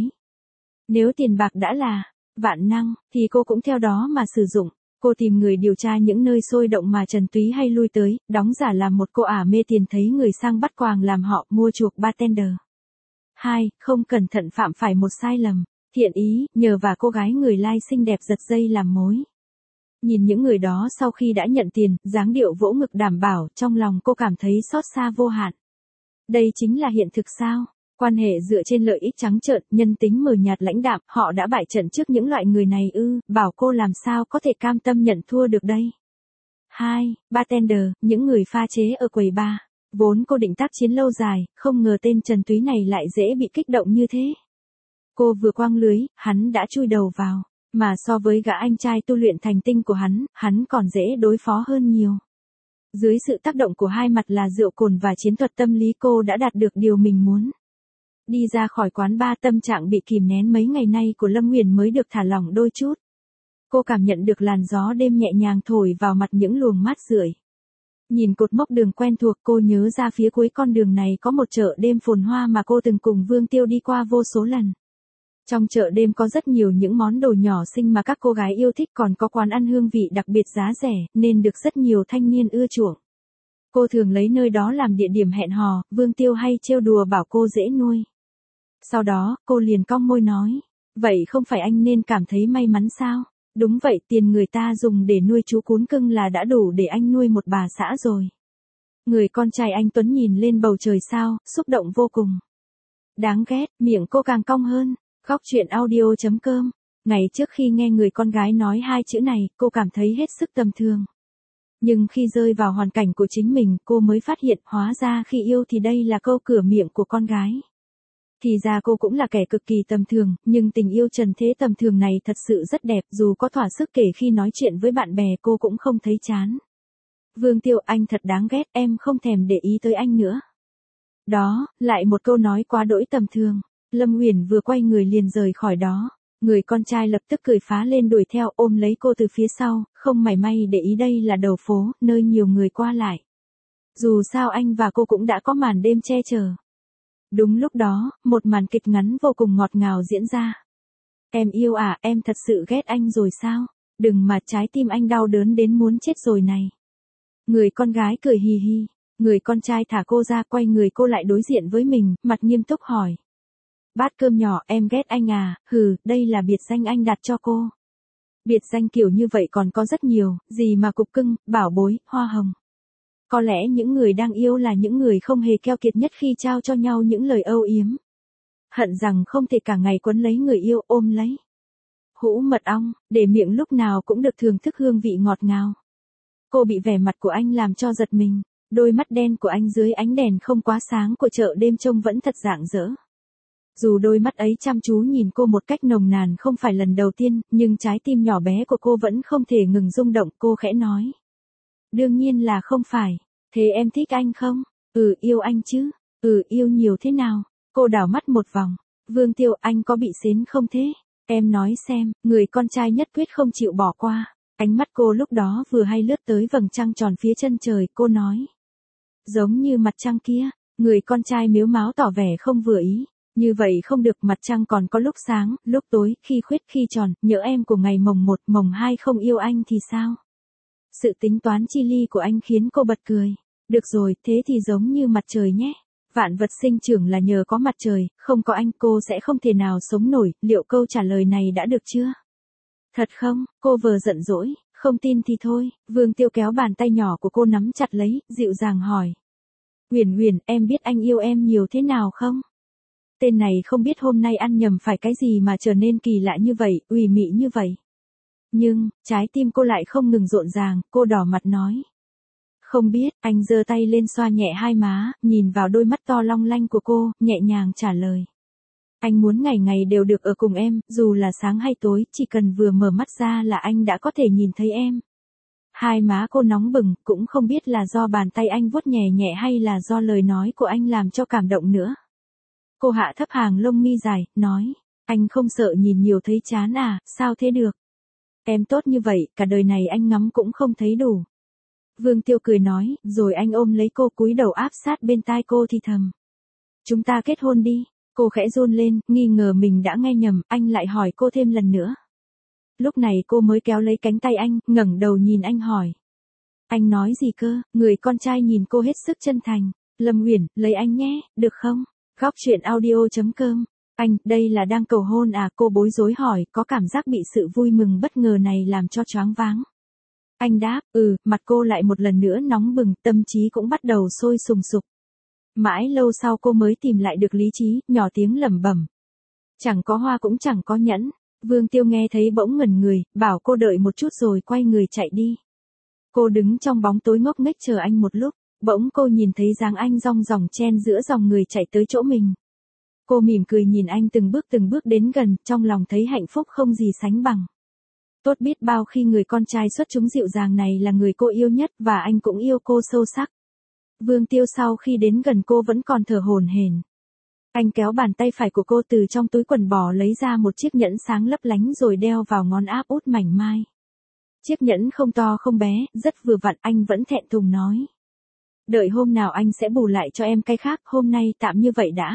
Nếu tiền bạc đã là vạn năng, thì cô cũng theo đó mà sử dụng. Cô tìm người điều tra những nơi sôi động mà Trần Túy hay lui tới, đóng giả làm một cô ả mê tiền thấy người sang bắt quàng làm họ, mua chuộc bartender. hai. Không cẩn thận phạm phải một sai lầm. Thiện ý, nhờ và cô gái người lai xinh đẹp giật dây làm mối. Nhìn những người đó sau khi đã nhận tiền, dáng điệu vỗ ngực đảm bảo, trong lòng cô cảm thấy xót xa vô hạn. Đây chính là hiện thực sao? Quan hệ dựa trên lợi ích trắng trợn, nhân tính mờ nhạt lãnh đạm, họ đã bại trận trước những loại người này ư, bảo cô làm sao có thể cam tâm nhận thua được đây. hai. Bartender, những người pha chế ở quầy bar. Vốn cô định tác chiến lâu dài, không ngờ tên Trần Túy này lại dễ bị kích động như thế. Cô vừa quăng lưới, hắn đã chui đầu vào. Mà so với gã anh trai tu luyện thành tinh của hắn, hắn còn dễ đối phó hơn nhiều. Dưới sự tác động của hai mặt là rượu cồn và chiến thuật tâm lý, cô đã đạt được điều mình muốn. Đi ra khỏi quán bar, tâm trạng bị kìm nén mấy ngày nay của Lâm Nguyền mới được thả lỏng đôi chút. Cô cảm nhận được làn gió đêm nhẹ nhàng thổi vào mặt những luồng mát rượi. Nhìn cột mốc đường quen thuộc, cô nhớ ra phía cuối con đường này có một chợ đêm phồn hoa mà cô từng cùng Vương Tiêu đi qua vô số lần. Trong chợ đêm có rất nhiều những món đồ nhỏ xinh mà các cô gái yêu thích, còn có quán ăn hương vị đặc biệt giá rẻ, nên được rất nhiều thanh niên ưa chuộng. Cô thường lấy nơi đó làm địa điểm hẹn hò, Vương Tiêu hay trêu đùa bảo cô dễ nuôi. Sau đó, cô liền cong môi nói, vậy không phải anh nên cảm thấy may mắn sao? Đúng vậy, tiền người ta dùng để nuôi chú cún cưng là đã đủ để anh nuôi một bà xã rồi. Người con trai anh Tuấn nhìn lên bầu trời sao, xúc động vô cùng. Đáng ghét, miệng cô càng cong hơn. Góc truyện audio chấm com. Ngày trước khi nghe người con gái nói hai chữ này, cô cảm thấy hết sức tầm thường. Nhưng khi rơi vào hoàn cảnh của chính mình, cô mới phát hiện hóa ra khi yêu thì đây là câu cửa miệng của con gái. Thì ra cô cũng là kẻ cực kỳ tầm thường, nhưng tình yêu trần thế tầm thường này thật sự rất đẹp, dù có thỏa sức kể khi nói chuyện với bạn bè cô cũng không thấy chán. Vương Tiêu, anh thật đáng ghét, em không thèm để ý tới anh nữa. Đó, lại một câu nói quá đỗi tầm thường. Lâm Uyển vừa quay người liền rời khỏi đó. Người con trai lập tức cười phá lên đuổi theo, ôm lấy cô từ phía sau, không mảy may để ý đây là đầu phố, nơi nhiều người qua lại. Dù sao anh và cô cũng đã có màn đêm che chở. Đúng lúc đó, một màn kịch ngắn vô cùng ngọt ngào diễn ra. Em yêu à, em thật sự ghét anh rồi sao? Đừng mà, trái tim anh đau đớn đến muốn chết rồi này. Người con gái cười hì hì. Người con trai thả cô ra, quay người cô lại đối diện với mình, mặt nghiêm túc hỏi. Bát cơm nhỏ, em ghét anh à? Hừ, đây là biệt danh anh đặt cho cô. Biệt danh kiểu như vậy còn có rất nhiều, gì mà cục cưng, bảo bối, hoa hồng. Có lẽ những người đang yêu là những người không hề keo kiệt nhất khi trao cho nhau những lời âu yếm. Hận rằng không thể cả ngày quấn lấy người yêu, ôm lấy. Hũ mật ong, để miệng lúc nào cũng được thưởng thức hương vị ngọt ngào. Cô bị vẻ mặt của anh làm cho giật mình, đôi mắt đen của anh dưới ánh đèn không quá sáng của chợ đêm trông vẫn thật rạng rỡ. Dù đôi mắt ấy chăm chú nhìn cô một cách nồng nàn không phải lần đầu tiên, nhưng trái tim nhỏ bé của cô vẫn không thể ngừng rung động, cô khẽ nói. Đương nhiên là không phải, thế em thích anh không? Ừ, yêu anh chứ, ừ, yêu nhiều thế nào? Cô đảo mắt một vòng, Vương Tiêu, anh có bị xến không thế? Em nói xem, người con trai nhất quyết không chịu bỏ qua. Ánh mắt cô lúc đó vừa hay lướt tới vầng trăng tròn phía chân trời, cô nói. Giống như mặt trăng kia, người con trai mếu máo tỏ vẻ không vừa ý. Như vậy không được, mặt trăng còn có lúc sáng, lúc tối, khi khuyết khi tròn, nhỡ em của ngày mồng một, mồng hai không yêu anh thì sao? Sự tính toán chi ly của anh khiến cô bật cười. Được rồi, thế thì giống như mặt trời nhé. Vạn vật sinh trưởng là nhờ có mặt trời, không có anh cô sẽ không thể nào sống nổi, liệu câu trả lời này đã được chưa? Thật không? Cô vờ giận dỗi, không tin thì thôi. Vương Tiêu kéo bàn tay nhỏ của cô nắm chặt lấy, dịu dàng hỏi. Uyển Uyển, em biết anh yêu em nhiều thế nào không? Tên này không biết hôm nay ăn nhầm phải cái gì mà trở nên kỳ lạ như vậy, ủy mị như vậy. Nhưng, trái tim cô lại không ngừng rộn ràng, cô đỏ mặt nói. Không biết, anh giơ tay lên xoa nhẹ hai má, nhìn vào đôi mắt to long lanh của cô, nhẹ nhàng trả lời. Anh muốn ngày ngày đều được ở cùng em, dù là sáng hay tối, chỉ cần vừa mở mắt ra là anh đã có thể nhìn thấy em. Hai má cô nóng bừng, cũng không biết là do bàn tay anh vuốt nhẹ nhẹ hay là do lời nói của anh làm cho cảm động nữa. Cô hạ thấp hàng lông mi dài, nói, anh không sợ nhìn nhiều thấy chán à, sao thế được? Em tốt như vậy, cả đời này anh ngắm cũng không thấy đủ. Vương Tiêu cười nói, rồi anh ôm lấy cô cúi đầu áp sát bên tai cô thì thầm. Chúng ta kết hôn đi. Cô khẽ run lên, nghi ngờ mình đã nghe nhầm, anh lại hỏi cô thêm lần nữa. Lúc này cô mới kéo lấy cánh tay anh, ngẩng đầu nhìn anh hỏi. Anh nói gì cơ? Người con trai nhìn cô hết sức chân thành. Lâm Uyển, lấy anh nhé, được không? Góc truyện audio chấm com. Anh, đây là đang cầu hôn à? Cô bối rối hỏi, có cảm giác bị sự vui mừng bất ngờ này làm cho choáng váng. Anh đáp, ừ, mặt cô lại một lần nữa nóng bừng, tâm trí cũng bắt đầu sôi sùng sục. Mãi lâu sau cô mới tìm lại được lý trí, nhỏ tiếng lẩm bẩm. Chẳng có hoa cũng chẳng có nhẫn. Vương Tiêu nghe thấy bỗng ngẩn người, bảo cô đợi một chút rồi quay người chạy đi. Cô đứng trong bóng tối ngốc nghếch chờ anh một lúc. Bỗng cô nhìn thấy dáng anh rong ròng chen giữa dòng người chạy tới chỗ mình. Cô mỉm cười nhìn anh từng bước từng bước đến gần, trong lòng thấy hạnh phúc không gì sánh bằng. Tốt biết bao khi người con trai xuất chúng dịu dàng này là người cô yêu nhất và anh cũng yêu cô sâu sắc. Vương Tiêu sau khi đến gần cô vẫn còn thở hổn hển. Anh kéo bàn tay phải của cô từ trong túi quần bò lấy ra một chiếc nhẫn sáng lấp lánh rồi đeo vào ngón áp út mảnh mai. Chiếc nhẫn không to không bé, rất vừa vặn, anh vẫn thẹn thùng nói. Đợi hôm nào anh sẽ bù lại cho em cái khác, hôm nay tạm như vậy đã.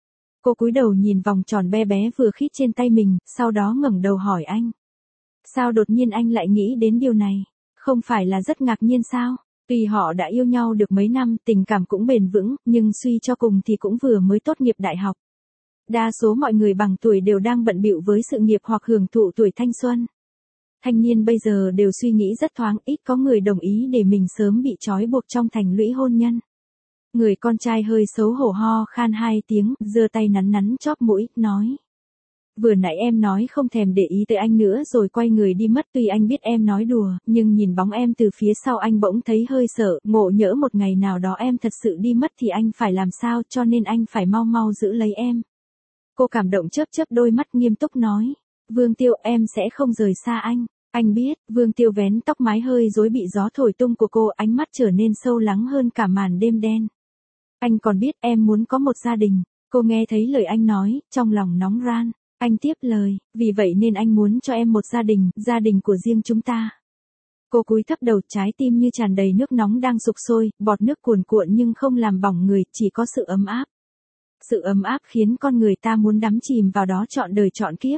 Cô cúi đầu nhìn vòng tròn bé bé vừa khít trên tay mình, sau đó ngẩng đầu hỏi anh. Sao đột nhiên anh lại nghĩ đến điều này? Không phải là rất ngạc nhiên sao? Tuy họ đã yêu nhau được mấy năm, tình cảm cũng bền vững, nhưng suy cho cùng thì cũng vừa mới tốt nghiệp đại học. Đa số mọi người bằng tuổi đều đang bận bịu với sự nghiệp hoặc hưởng thụ tuổi thanh xuân. Thanh niên bây giờ đều suy nghĩ rất thoáng, ít có người đồng ý để mình sớm bị trói buộc trong thành lũy hôn nhân. Người con trai hơi xấu hổ ho khan hai tiếng, giơ tay nắn nắn chóp mũi, nói. Vừa nãy em nói không thèm để ý tới anh nữa rồi quay người đi mất, tuy anh biết em nói đùa, nhưng nhìn bóng em từ phía sau anh bỗng thấy hơi sợ, ngộ nhỡ một ngày nào đó em thật sự đi mất thì anh phải làm sao, cho nên anh phải mau mau giữ lấy em. Cô cảm động chớp chớp đôi mắt nghiêm túc nói. Vương Tiêu, em sẽ không rời xa anh. Anh biết. Vương Tiêu vén tóc mái hơi rối bị gió thổi tung của cô, ánh mắt trở nên sâu lắng hơn cả màn đêm đen. Anh còn biết em muốn có một gia đình. Cô nghe thấy lời anh nói, trong lòng nóng ran. Anh tiếp lời, vì vậy nên anh muốn cho em một gia đình, gia đình của riêng chúng ta. Cô cúi thấp đầu, trái tim như tràn đầy nước nóng đang sục sôi, bọt nước cuồn cuộn nhưng không làm bỏng người, chỉ có sự ấm áp. Sự ấm áp khiến con người ta muốn đắm chìm vào đó trọn đời trọn kiếp.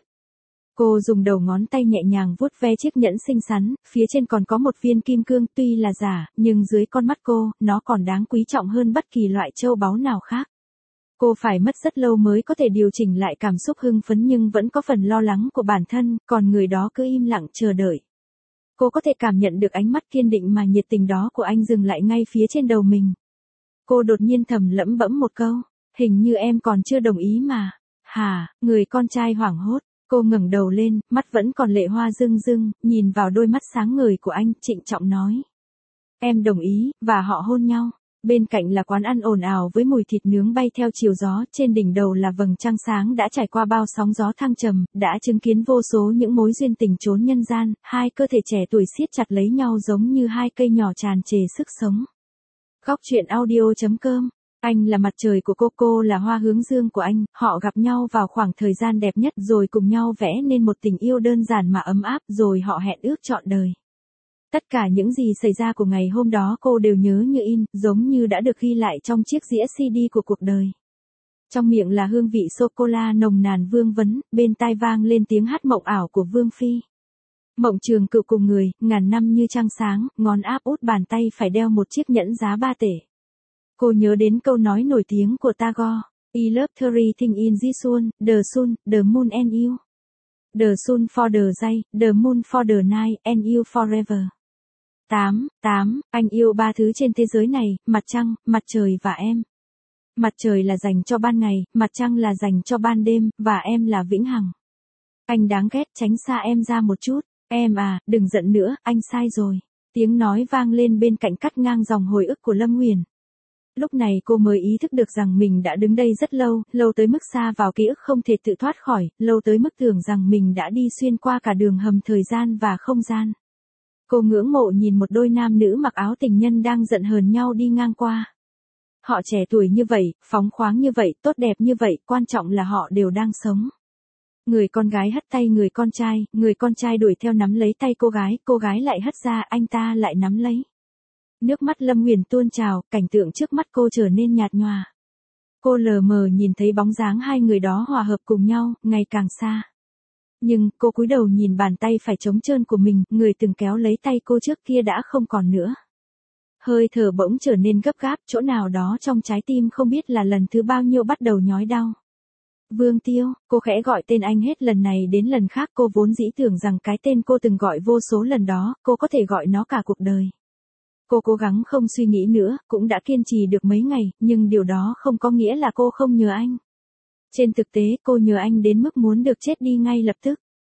Cô dùng đầu ngón tay nhẹ nhàng vuốt ve chiếc nhẫn xinh xắn, phía trên còn có một viên kim cương, tuy là giả, nhưng dưới con mắt cô, nó còn đáng quý trọng hơn bất kỳ loại châu báu nào khác. Cô phải mất rất lâu mới có thể điều chỉnh lại cảm xúc hưng phấn nhưng vẫn có phần lo lắng của bản thân, còn người đó cứ im lặng chờ đợi. Cô có thể cảm nhận được ánh mắt kiên định mà nhiệt tình đó của anh dừng lại ngay phía trên đầu mình. Cô đột nhiên thầm lẩm bẩm một câu, hình như em còn chưa đồng ý mà. Hả, người con trai hoảng hốt, cô ngẩng đầu lên, mắt vẫn còn lệ hoa rưng rưng, nhìn vào đôi mắt sáng ngời của anh, trịnh trọng nói. Em đồng ý, và họ hôn nhau. Bên cạnh là quán ăn ồn ào với mùi thịt nướng bay theo chiều gió, trên đỉnh đầu là vầng trăng sáng đã trải qua bao sóng gió thăng trầm, đã chứng kiến vô số những mối duyên tình trốn nhân gian, hai cơ thể trẻ tuổi siết chặt lấy nhau giống như hai cây nhỏ tràn trề sức sống. Góc truyện audio chấm com. Anh là mặt trời của cô, cô là hoa hướng dương của anh, họ gặp nhau vào khoảng thời gian đẹp nhất rồi cùng nhau vẽ nên một tình yêu đơn giản mà ấm áp, rồi họ hẹn ước trọn đời. Tất cả những gì xảy ra của ngày hôm đó cô đều nhớ như in, giống như đã được ghi lại trong chiếc đĩa xê đê của cuộc đời. Trong miệng là hương vị sô-cô-la nồng nàn vương vấn, bên tai vang lên tiếng hát mộng ảo của Vương Phi. Mộng Trường Cựu cùng người, ngàn năm như trăng sáng, ngón áp út bàn tay phải đeo một chiếc nhẫn giá ba tể. Cô nhớ đến câu nói nổi tiếng của Tagore, I love everything in this world, the sun, the moon and you. The sun for the day, the moon for the night, and you forever. Tám, tám, anh yêu ba thứ trên thế giới này, mặt trăng, mặt trời và em. Mặt trời là dành cho ban ngày, mặt trăng là dành cho ban đêm, và em là vĩnh hằng. Anh đáng ghét, tránh xa em ra một chút. Em à, đừng giận nữa, anh sai rồi. Tiếng nói vang lên bên cạnh cắt ngang dòng hồi ức của Lâm Nguyền. Lúc này cô mới ý thức được rằng mình đã đứng đây rất lâu, lâu tới mức xa vào ký ức không thể tự thoát khỏi, lâu tới mức tưởng rằng mình đã đi xuyên qua cả đường hầm thời gian và không gian. Cô ngưỡng mộ nhìn một đôi nam nữ mặc áo tình nhân đang giận hờn nhau đi ngang qua. Họ trẻ tuổi như vậy, phóng khoáng như vậy, tốt đẹp như vậy, quan trọng là họ đều đang sống. Người con gái hất tay người con trai, người con trai đuổi theo nắm lấy tay cô gái, cô gái lại hất ra, anh ta lại nắm lấy. Nước mắt Lâm Nguyền tuôn trào, cảnh tượng trước mắt cô trở nên nhạt nhòa. Cô lờ mờ nhìn thấy bóng dáng hai người đó hòa hợp cùng nhau, ngày càng xa. Nhưng, cô cúi đầu nhìn bàn tay phải trống trơn của mình, người từng kéo lấy tay cô trước kia đã không còn nữa. Hơi thở bỗng trở nên gấp gáp, chỗ nào đó trong trái tim không biết là lần thứ bao nhiêu bắt đầu nhói đau. Vương Tiêu, cô khẽ gọi tên anh hết lần này đến lần khác, cô vốn dĩ tưởng rằng cái tên cô từng gọi vô số lần đó, cô có thể gọi nó cả cuộc đời. Cô cố gắng không suy nghĩ nữa, cũng đã kiên trì được mấy ngày, nhưng điều đó không có nghĩa là cô không nhớ anh. Trên thực tế, cô nhớ anh đến mức muốn được chết đi ngay lập tức.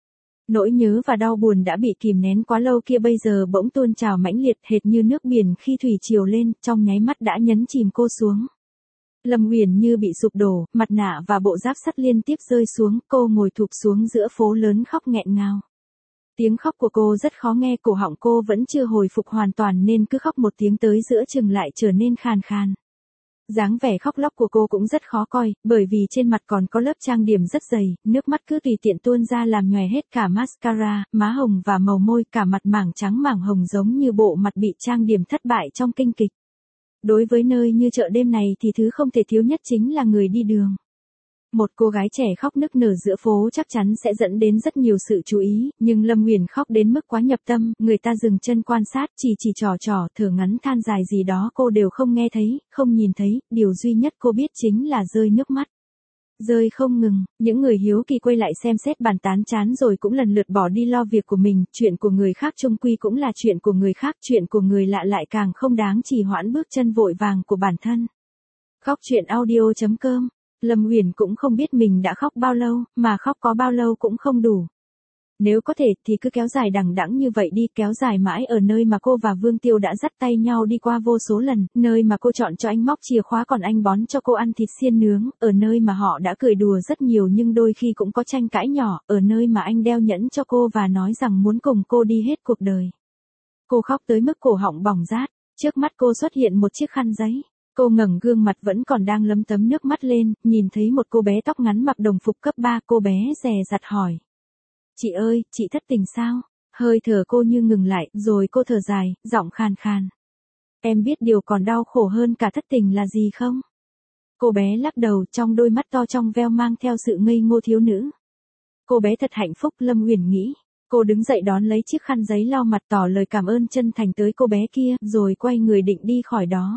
Nỗi nhớ và đau buồn đã bị kìm nén quá lâu kia bây giờ bỗng tuôn trào mãnh liệt hệt như nước biển khi thủy triều lên, trong nháy mắt đã nhấn chìm cô xuống. Lâm Uyển như bị sụp đổ, mặt nạ và bộ giáp sắt liên tiếp rơi xuống, cô ngồi thụp xuống giữa phố lớn khóc nghẹn ngào. Tiếng khóc của cô rất khó nghe, cổ họng cô vẫn chưa hồi phục hoàn toàn nên cứ khóc một tiếng tới giữa chừng lại trở nên khàn khàn. Dáng vẻ khóc lóc của cô cũng rất khó coi, bởi vì trên mặt còn có lớp trang điểm rất dày, nước mắt cứ tùy tiện tuôn ra làm nhòe hết cả mascara, má hồng và màu môi, cả mặt mảng trắng mảng hồng giống như bộ mặt bị trang điểm thất bại trong kinh kịch. Đối với nơi như chợ đêm này thì thứ không thể thiếu nhất chính là người đi đường. Một cô gái trẻ khóc nức nở giữa phố chắc chắn sẽ dẫn đến rất nhiều sự chú ý, nhưng Lâm Uyển khóc đến mức quá nhập tâm, người ta dừng chân quan sát, chỉ chỉ trò trò, thở ngắn than dài gì đó cô đều không nghe thấy, không nhìn thấy, điều duy nhất cô biết chính là rơi nước mắt. Rơi không ngừng, những người hiếu kỳ quay lại xem xét bàn tán chán rồi cũng lần lượt bỏ đi lo việc của mình, chuyện của người khác chung quy cũng là chuyện của người khác, chuyện của người lạ lại càng không đáng trì hoãn bước chân vội vàng của bản thân. Khóc chuyện audio chấm com. Lâm Uyển cũng không biết mình đã khóc bao lâu, mà khóc có bao lâu cũng không đủ. Nếu có thể thì cứ kéo dài đằng đẵng như vậy đi, kéo dài mãi ở nơi mà cô và Vương Tiêu đã dắt tay nhau đi qua vô số lần, nơi mà cô chọn cho anh móc chìa khóa còn anh bón cho cô ăn thịt xiên nướng, ở nơi mà họ đã cười đùa rất nhiều nhưng đôi khi cũng có tranh cãi nhỏ, ở nơi mà anh đeo nhẫn cho cô và nói rằng muốn cùng cô đi hết cuộc đời. Cô khóc tới mức cổ họng bỏng rát, trước mắt cô xuất hiện một chiếc khăn giấy. Cô ngẩng gương mặt vẫn còn đang lấm tấm nước mắt lên, nhìn thấy một cô bé tóc ngắn mặc đồng phục cấp ba, cô bé dè dặt hỏi. Chị ơi, chị thất tình sao? Hơi thở cô như ngừng lại, rồi cô thở dài, giọng khàn khàn. Em biết điều còn đau khổ hơn cả thất tình là gì không? Cô bé lắc đầu, trong đôi mắt to trong veo mang theo sự ngây ngô thiếu nữ. Cô bé thật hạnh phúc, Lâm Uyển nghĩ. Cô đứng dậy đón lấy chiếc khăn giấy lau mặt tỏ lời cảm ơn chân thành tới cô bé kia, rồi quay người định đi khỏi đó.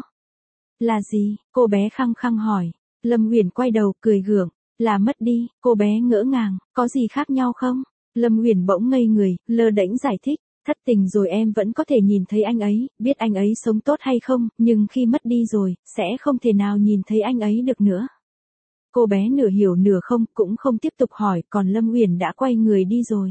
Là gì? Cô bé khăng khăng hỏi. Lâm Uyển quay đầu, cười gượng. Là mất đi, cô bé ngỡ ngàng, có gì khác nhau không? Lâm Uyển bỗng ngây người, lơ đễnh giải thích. Thất tình rồi em vẫn có thể nhìn thấy anh ấy, biết anh ấy sống tốt hay không, nhưng khi mất đi rồi, sẽ không thể nào nhìn thấy anh ấy được nữa. Cô bé nửa hiểu nửa không, cũng không tiếp tục hỏi, còn Lâm Uyển đã quay người đi rồi.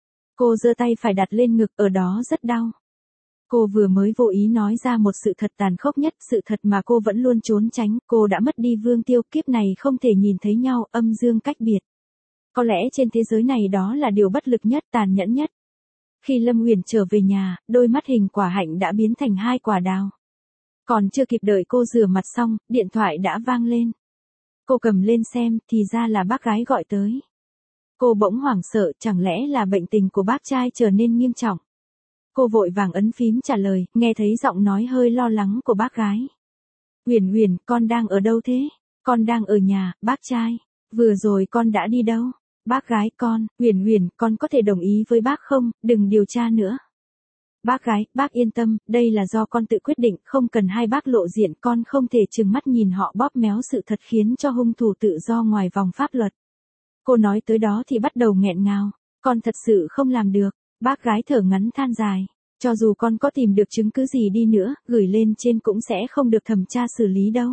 Cô giơ tay phải đặt lên ngực, ở đó rất đau. Cô vừa mới vô ý nói ra một sự thật tàn khốc nhất, sự thật mà cô vẫn luôn trốn tránh, cô đã mất đi Vương Tiêu, kiếp này không thể nhìn thấy nhau, âm dương cách biệt. Có lẽ trên thế giới này đó là điều bất lực nhất, tàn nhẫn nhất. Khi Lâm Uyển trở về nhà, đôi mắt hình quả hạnh đã biến thành hai quả đào. Còn chưa kịp đợi cô rửa mặt xong, điện thoại đã vang lên. Cô cầm lên xem, thì ra là bác gái gọi tới. Cô bỗng hoảng sợ, chẳng lẽ là bệnh tình của bác trai trở nên nghiêm trọng. Cô vội vàng ấn phím trả lời, nghe thấy giọng nói hơi lo lắng của bác gái. Uyển Uyển, con đang ở đâu thế? Con đang ở nhà, bác trai. Vừa rồi con đã đi đâu? Bác gái, con, Uyển Uyển, con có thể đồng ý với bác không, đừng điều tra nữa. Bác gái, bác yên tâm, đây là do con tự quyết định, không cần hai bác lộ diện, con không thể trừng mắt nhìn họ bóp méo sự thật khiến cho hung thủ tự do ngoài vòng pháp luật. Cô nói tới đó thì bắt đầu nghẹn ngào, con thật sự không làm được. Bác gái thở ngắn than dài, cho dù con có tìm được chứng cứ gì đi nữa, gửi lên trên cũng sẽ không được thẩm tra xử lý đâu.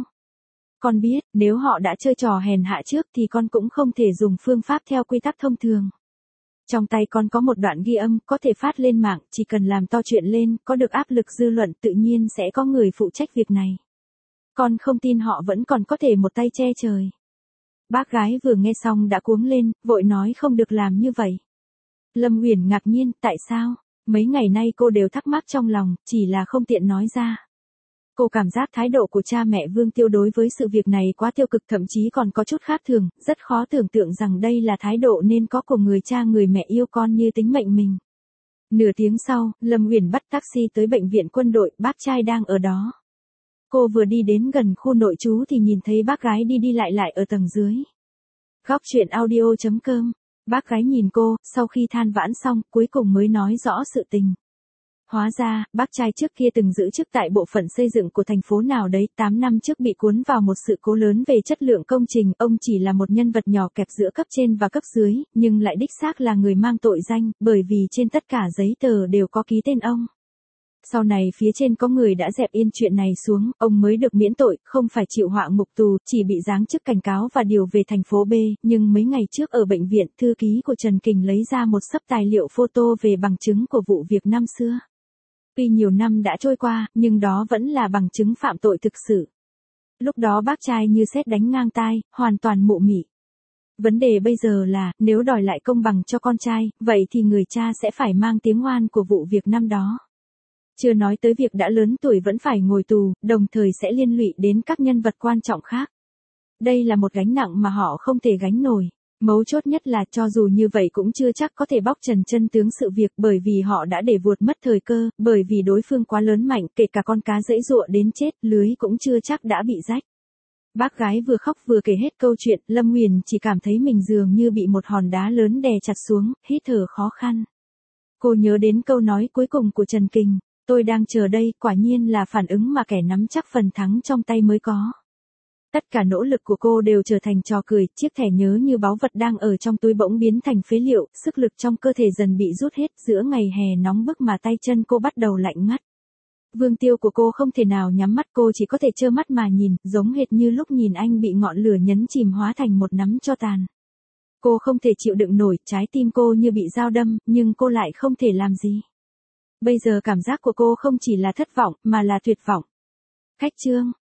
Con biết, nếu họ đã chơi trò hèn hạ trước thì con cũng không thể dùng phương pháp theo quy tắc thông thường. Trong tay con có một đoạn ghi âm, có thể phát lên mạng, chỉ cần làm to chuyện lên, có được áp lực dư luận tự nhiên sẽ có người phụ trách việc này. Con không tin họ vẫn còn có thể một tay che trời. Bác gái vừa nghe xong đã cuống lên, vội nói không được làm như vậy. Lâm Uyển ngạc nhiên, tại sao? Mấy ngày nay cô đều thắc mắc trong lòng, chỉ là không tiện nói ra. Cô cảm giác thái độ của cha mẹ Vương Tiêu đối với sự việc này quá tiêu cực, thậm chí còn có chút khác thường, rất khó tưởng tượng rằng đây là thái độ nên có của người cha người mẹ yêu con như tính mệnh mình. Nửa tiếng sau, Lâm Uyển bắt taxi tới bệnh viện quân đội, bác trai đang ở đó. Cô vừa đi đến gần khu nội trú thì nhìn thấy bác gái đi đi lại lại ở tầng dưới. Góc chuyện audio chấm com. Bác gái nhìn cô, sau khi than vãn xong, cuối cùng mới nói rõ sự tình. Hóa ra, bác trai trước kia từng giữ chức tại bộ phận xây dựng của thành phố nào đấy, tám năm trước bị cuốn vào một sự cố lớn về chất lượng công trình, ông chỉ là một nhân vật nhỏ kẹp giữa cấp trên và cấp dưới, nhưng lại đích xác là người mang tội danh, bởi vì trên tất cả giấy tờ đều có ký tên ông. Sau này phía trên có người đã dẹp yên chuyện này xuống, ông mới được miễn tội, không phải chịu họa ngục tù, chỉ bị giáng chức cảnh cáo và điều về thành phố B, nhưng mấy ngày trước ở bệnh viện, thư ký của Trần Kình lấy ra một xấp tài liệu photo về bằng chứng của vụ việc năm xưa. Tuy nhiều năm đã trôi qua, nhưng đó vẫn là bằng chứng phạm tội thực sự. Lúc đó bác trai như sét đánh ngang tai, hoàn toàn mụ mị. Vấn đề bây giờ là, nếu đòi lại công bằng cho con trai, vậy thì người cha sẽ phải mang tiếng oan của vụ việc năm đó. Chưa nói tới việc đã lớn tuổi vẫn phải ngồi tù, đồng thời sẽ liên lụy đến các nhân vật quan trọng khác. Đây là một gánh nặng mà họ không thể gánh nổi. Mấu chốt nhất là cho dù như vậy cũng chưa chắc có thể bóc trần chân tướng sự việc bởi vì họ đã để vuột mất thời cơ, bởi vì đối phương quá lớn mạnh, kể cả con cá giãy giụa đến chết, lưới cũng chưa chắc đã bị rách. Bác gái vừa khóc vừa kể hết câu chuyện, Lâm Nguyền chỉ cảm thấy mình dường như bị một hòn đá lớn đè chặt xuống, hít thở khó khăn. Cô nhớ đến câu nói cuối cùng của Trần Kình, tôi đang chờ đây, quả nhiên là phản ứng mà kẻ nắm chắc phần thắng trong tay mới có. Tất cả nỗ lực của cô đều trở thành trò cười, chiếc thẻ nhớ như báu vật đang ở trong túi bỗng biến thành phế liệu, sức lực trong cơ thể dần bị rút hết, giữa ngày hè nóng bức mà tay chân cô bắt đầu lạnh ngắt. Vương Tiêu của cô không thể nào nhắm mắt, cô chỉ có thể trơ mắt mà nhìn, giống hệt như lúc nhìn anh bị ngọn lửa nhấn chìm hóa thành một nắm tro tàn. Cô không thể chịu đựng nổi, trái tim cô như bị dao đâm, nhưng cô lại không thể làm gì. Bây giờ cảm giác của cô không chỉ là thất vọng, mà là tuyệt vọng. Khách chương